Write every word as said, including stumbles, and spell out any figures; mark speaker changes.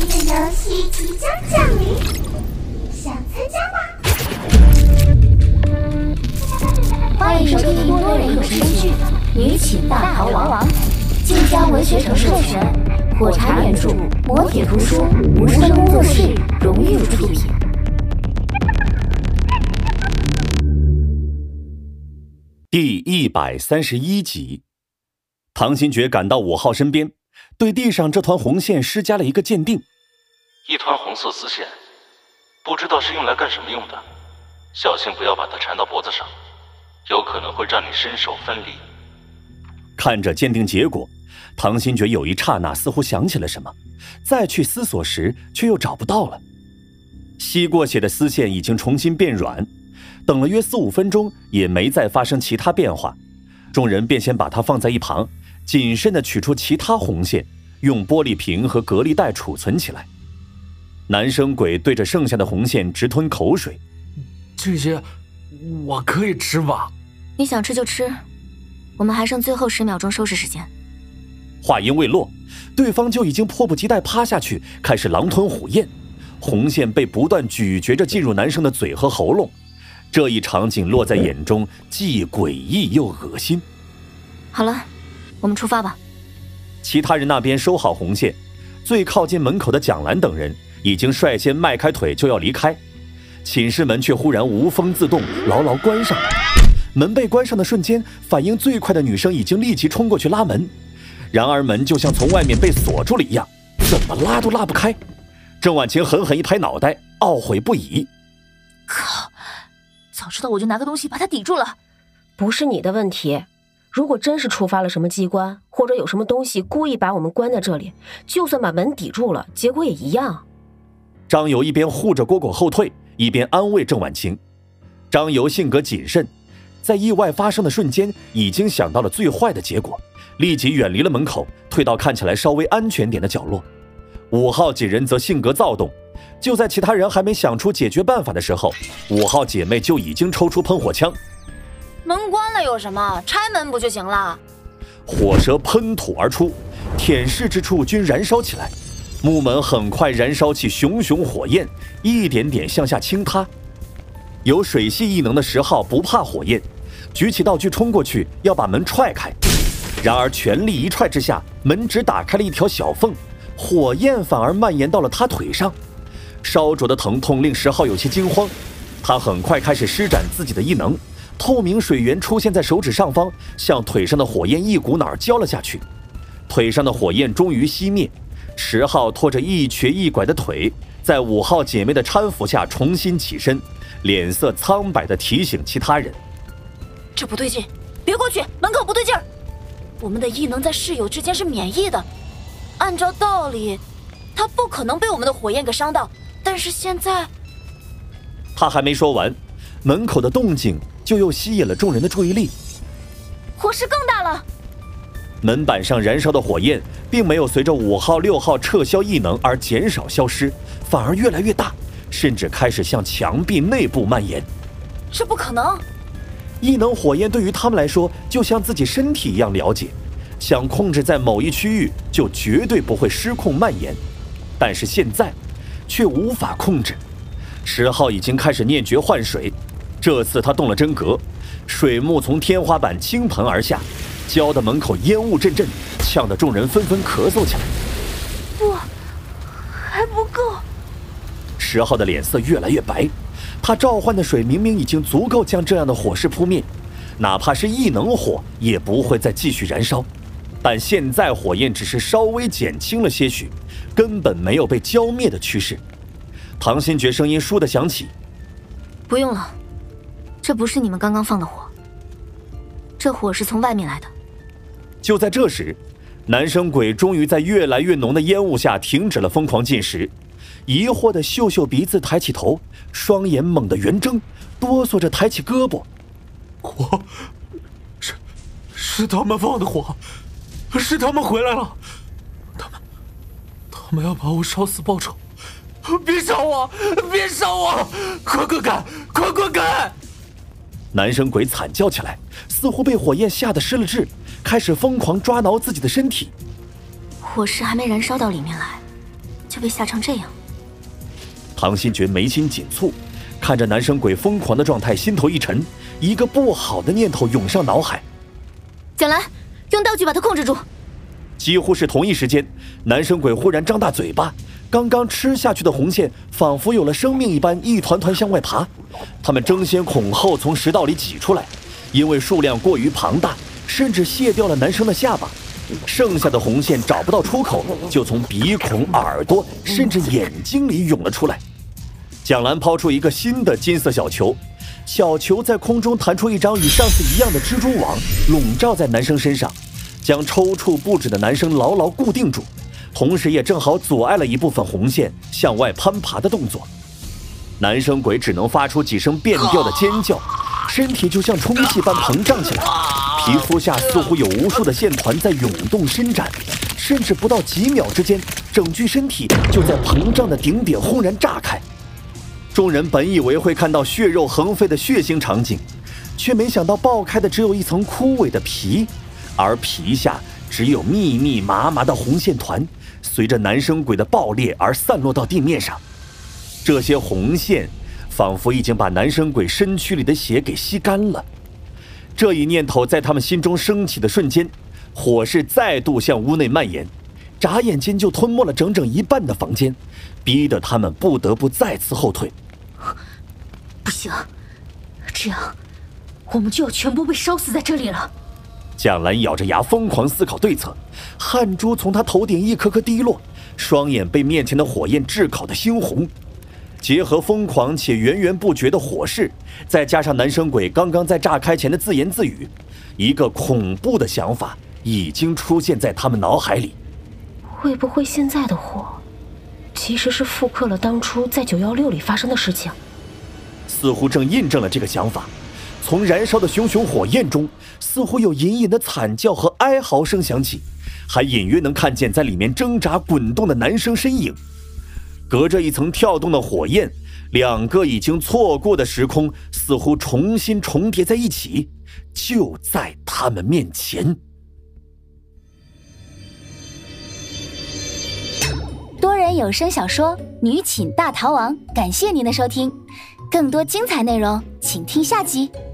Speaker 1: 的游戏即将降临，想参加吗？
Speaker 2: 欢迎收听多人有声剧《女寝大逃亡》，晋江文学城授权，火柴原著，磨铁图书，无声工作室荣誉出品。
Speaker 3: 第一百三十一集，唐新觉赶到五号身边，对地上这团红线施加了一个鉴定。
Speaker 4: 一团红色丝线，不知道是用来干什么用的，小心不要把它缠到脖子上，有可能会让你身首分离。
Speaker 3: 看着鉴定结果，唐新觉有一刹那似乎想起了什么，再去思索时却又找不到了。吸过血的丝线已经重新变软，等了约四五分钟也没再发生其他变化，众人便先把它放在一旁，谨慎地取出其他红线，用玻璃瓶和隔离袋储存起来。男生鬼对着剩下的红线直吞口水，
Speaker 5: 这些我可以吃吧？
Speaker 2: 你想吃就吃，我们还剩最后十秒钟收拾时间。
Speaker 3: 话音未落，对方就已经迫不及待趴下去，开始狼吞虎咽。红线被不断咀嚼着进入男生的嘴和喉咙，这一场景落在眼中，既诡异又恶心。
Speaker 2: 好了，我们出发吧。
Speaker 3: 其他人那边收好红线，最靠近门口的蒋兰等人已经率先迈开腿就要离开，寝室门却忽然无风自动，牢牢关上了。门被关上的瞬间，反应最快的女生已经立即冲过去拉门，然而门就像从外面被锁住了一样，怎么拉都拉不开。郑婉晴狠狠一拍脑袋，懊悔不已。
Speaker 6: 靠，早知道我就拿个东西把它抵住了。
Speaker 7: 不是你的问题，如果真是触发了什么机关，或者有什么东西故意把我们关在这里，就算把门抵住了，结果也一样。
Speaker 3: 张游一边护着蝈蝈后退，一边安慰郑婉晴。张游性格谨慎，在意外发生的瞬间已经想到了最坏的结果，立即远离了门口，退到看起来稍微安全点的角落。五号几人则性格躁动，就在其他人还没想出解决办法的时候，五号姐妹就已经抽出喷火枪。
Speaker 6: 门关了有什么？拆门不就行了？
Speaker 3: 火舌喷吐而出，舔舐之处均燃烧起来，木门很快燃烧起熊熊火焰，一点点向下倾塌。有水系异能的十号不怕火焰，举起道具冲过去要把门踹开，然而全力一踹之下，门只打开了一条小缝，火焰反而蔓延到了他腿上。烧灼的疼痛令十号有些惊慌，他很快开始施展自己的异能，透明水源出现在手指上方，向腿上的火焰一股脑儿浇了下去。腿上的火焰终于熄灭，十号拖着一瘸一拐的腿，在五号姐妹的搀扶下重新起身，脸色苍白地提醒其他人：
Speaker 6: 这不对劲，别过去，门口不对劲儿。我们的异能在室友之间是免疫的，按照道理他不可能被我们的火焰给伤到，但是现在……
Speaker 3: 他还没说完，门口的动静就又吸引了众人的注意力。
Speaker 6: 火势更大了。
Speaker 3: 门板上燃烧的火焰并没有随着五号六号撤销异能而减少消失，反而越来越大，甚至开始向墙壁内部蔓延。
Speaker 6: 这不可能！
Speaker 3: 异能火焰对于他们来说就像自己身体一样了解，想控制在某一区域就绝对不会失控蔓延，但是现在却无法控制。十号已经开始念诀换水，这次他动了真格，水幕从天花板倾盆而下，浇的门口烟雾阵阵，呛得众人纷纷咳嗽起来。
Speaker 6: 不，还不够。
Speaker 3: 十号的脸色越来越白，他召唤的水明明已经足够将这样的火势扑灭，哪怕是异能火也不会再继续燃烧，但现在火焰只是稍微减轻了些许，根本没有被浇灭的趋势。唐新觉声音倏地响起：
Speaker 2: 不用了，这不是你们刚刚放的火，这火是从外面来的。
Speaker 3: 就在这时，男生鬼终于在越来越浓的烟雾下停止了疯狂进食，疑惑的嗅嗅鼻子，抬起头，双眼猛地圆睁，哆嗦着抬起胳膊。
Speaker 5: 火，是是他们放的火，是他们回来了，他们他们要把我烧死报仇，别烧我，别烧我，快快赶，快快赶！
Speaker 3: 男生鬼惨叫起来，似乎被火焰吓得失了智，开始疯狂抓挠自己的身体。
Speaker 2: 火势还没燃烧到里面来，
Speaker 6: 就被吓成这样。
Speaker 3: 唐新觉眉心紧蹙，看着男生鬼疯狂的状态，心头一沉，一个不好的念头涌上脑海。
Speaker 6: 蒋兰，用道具把他控制住。
Speaker 3: 几乎是同一时间，男生鬼忽然张大嘴巴，刚刚吃下去的红线仿佛有了生命一般，一团团向外爬。他们争先恐后从食道里挤出来，因为数量过于庞大，甚至卸掉了男生的下巴。剩下的红线找不到出口，就从鼻孔、耳朵，甚至眼睛里涌了出来。蒋兰抛出一个新的金色小球，小球在空中弹出一张与上次一样的蜘蛛网，笼罩在男生身上，将抽搐不止的男生牢牢固定住，同时也正好阻碍了一部分红线向外攀爬的动作。男生鬼只能发出几声变调的尖叫，身体就像充气般膨胀起来，皮肤下似乎有无数的线团在涌动伸展，甚至不到几秒之间，整具身体就在膨胀的顶点轰然炸开。众人本以为会看到血肉横飞的血腥场景，却没想到爆开的只有一层枯萎的皮，而皮下只有密密麻麻的红线团，随着男生鬼的爆裂而散落到地面上。这些红线仿佛已经把男生鬼身躯里的血给吸干了。这一念头在他们心中升起的瞬间，火势再度向屋内蔓延，眨眼间就吞没了整整一半的房间，逼得他们不得不再次后退。
Speaker 7: 不行，这样我们就要全部被烧死在这里了。
Speaker 3: 蒋兰咬着牙疯狂思考对策，汗珠从她头顶一颗颗滴落，双眼被面前的火焰炙烤得猩红。结合疯狂且源源不绝的火势，再加上男生鬼刚刚在炸开前的自言自语，一个恐怖的想法已经出现在他们脑海里。
Speaker 7: 会不会现在的火其实是复刻了当初在九一六里发生的事情？
Speaker 3: 似乎正印证了这个想法。从燃烧的熊熊火焰中，似乎有隐隐的惨叫和哀嚎声响起，还隐约能看见在里面挣扎滚动的男生身影。隔着一层跳动的火焰，两个已经错过的时空似乎重新重叠在一起，就在他们面前。
Speaker 2: 多人有声小说《女寝大逃亡》，感谢您的收听，更多精彩内容请听下集。